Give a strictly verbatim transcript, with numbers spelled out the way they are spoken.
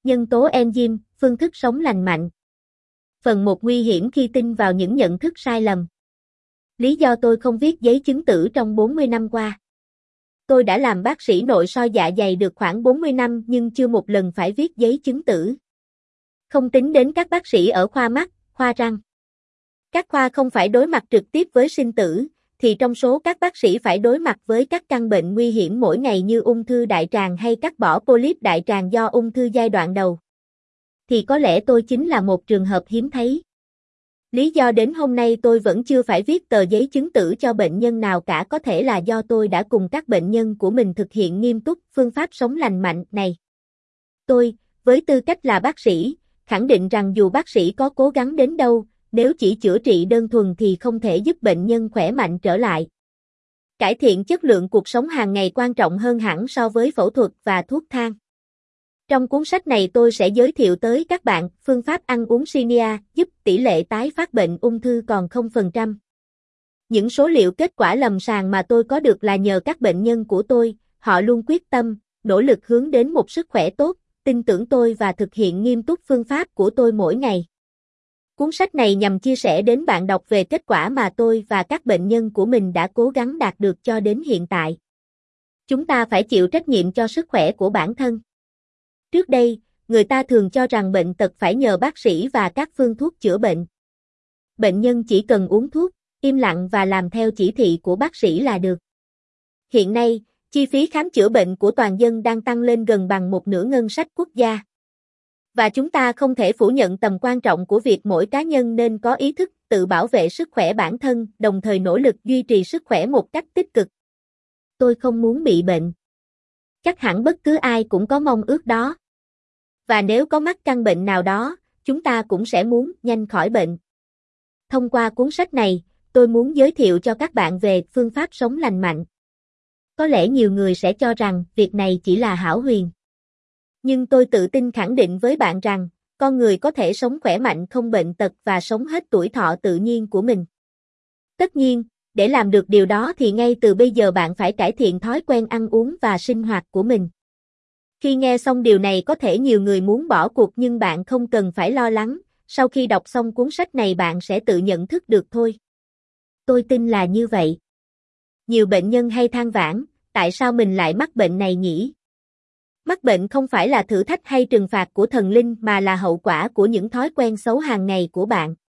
Nhân tố enzyme, phương thức sống lành mạnh. Phần một nguy hiểm khi tin vào những nhận thức sai lầm. Lý do tôi không viết giấy chứng tử trong bốn mươi năm qua. Tôi đã làm bác sĩ nội soi dạ dày được khoảng bốn mươi năm nhưng chưa một lần phải viết giấy chứng tử. Không tính đến các bác sĩ ở khoa mắt, khoa răng. Các khoa không phải đối mặt trực tiếp với sinh tử, thì trong số các bác sĩ phải đối mặt với các căn bệnh nguy hiểm mỗi ngày như ung thư đại tràng hay cắt bỏ polyp đại tràng do ung thư giai đoạn đầu. Thì có lẽ tôi chính là một trường hợp hiếm thấy. Lý do đến hôm nay tôi vẫn chưa phải viết tờ giấy chứng tử cho bệnh nhân nào cả có thể là do tôi đã cùng các bệnh nhân của mình thực hiện nghiêm túc phương pháp sống lành mạnh này. Tôi, với tư cách là bác sĩ, khẳng định rằng dù bác sĩ có cố gắng đến đâu, nếu chỉ chữa trị đơn thuần thì không thể giúp bệnh nhân khỏe mạnh trở lại. Cải thiện chất lượng cuộc sống hàng ngày quan trọng hơn hẳn so với phẫu thuật và thuốc thang. Trong cuốn sách này tôi sẽ giới thiệu tới các bạn phương pháp ăn uống Shinya giúp tỷ lệ tái phát bệnh ung thư còn không phần trăm. Những số liệu kết quả lâm sàng mà tôi có được là nhờ các bệnh nhân của tôi, họ luôn quyết tâm, nỗ lực hướng đến một sức khỏe tốt, tin tưởng tôi và thực hiện nghiêm túc phương pháp của tôi mỗi ngày. Cuốn sách này nhằm chia sẻ đến bạn đọc về kết quả mà tôi và các bệnh nhân của mình đã cố gắng đạt được cho đến hiện tại. Chúng ta phải chịu trách nhiệm cho sức khỏe của bản thân. Trước đây, người ta thường cho rằng bệnh tật phải nhờ bác sĩ và các phương thuốc chữa bệnh. Bệnh nhân chỉ cần uống thuốc, im lặng và làm theo chỉ thị của bác sĩ là được. Hiện nay, chi phí khám chữa bệnh của toàn dân đang tăng lên gần bằng một nửa ngân sách quốc gia. Và chúng ta không thể phủ nhận tầm quan trọng của việc mỗi cá nhân nên có ý thức tự bảo vệ sức khỏe bản thân, đồng thời nỗ lực duy trì sức khỏe một cách tích cực. Tôi không muốn bị bệnh. Chắc hẳn bất cứ ai cũng có mong ước đó. Và nếu có mắc căn bệnh nào đó, chúng ta cũng sẽ muốn nhanh khỏi bệnh. Thông qua cuốn sách này, tôi muốn giới thiệu cho các bạn về phương pháp sống lành mạnh. Có lẽ nhiều người sẽ cho rằng việc này chỉ là hão huyền. Nhưng tôi tự tin khẳng định với bạn rằng, con người có thể sống khỏe mạnh không bệnh tật và sống hết tuổi thọ tự nhiên của mình. Tất nhiên, để làm được điều đó thì ngay từ bây giờ bạn phải cải thiện thói quen ăn uống và sinh hoạt của mình. Khi nghe xong điều này có thể nhiều người muốn bỏ cuộc nhưng bạn không cần phải lo lắng, sau khi đọc xong cuốn sách này bạn sẽ tự nhận thức được thôi. Tôi tin là như vậy. Nhiều bệnh nhân hay than vãn, tại sao mình lại mắc bệnh này nhỉ? Mắc bệnh không phải là thử thách hay trừng phạt của thần linh mà là hậu quả của những thói quen xấu hàng ngày của bạn.